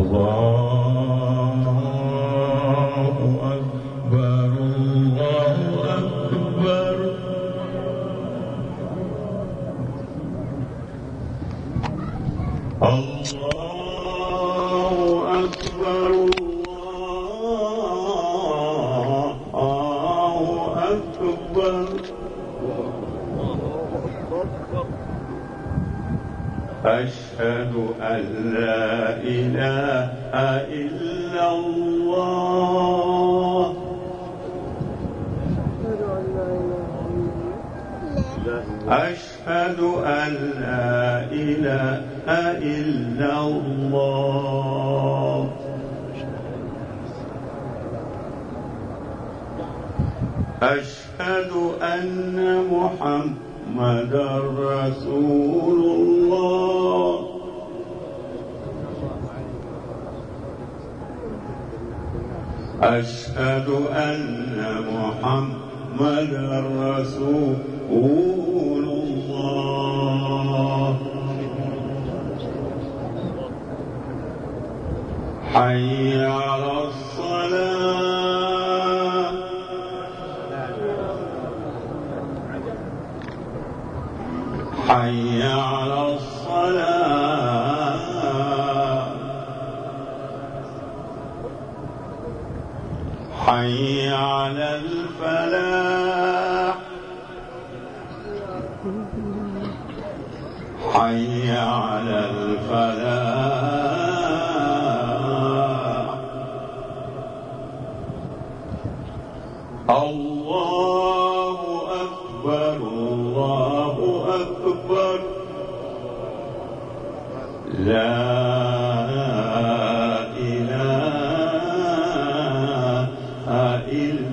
الله أكبر الله أكبر الله أكبر الله أكبر أشهد أن لا إله إلا الله أشهد أن لا إله إلا الله أشهد أن محمدا رسول الله أشهد أن محمدا رسول الله حي على الصلاة حي على الصلاة حي على الفلاح حي على الفلاح الله أكبر الله أكبر لا إله إلا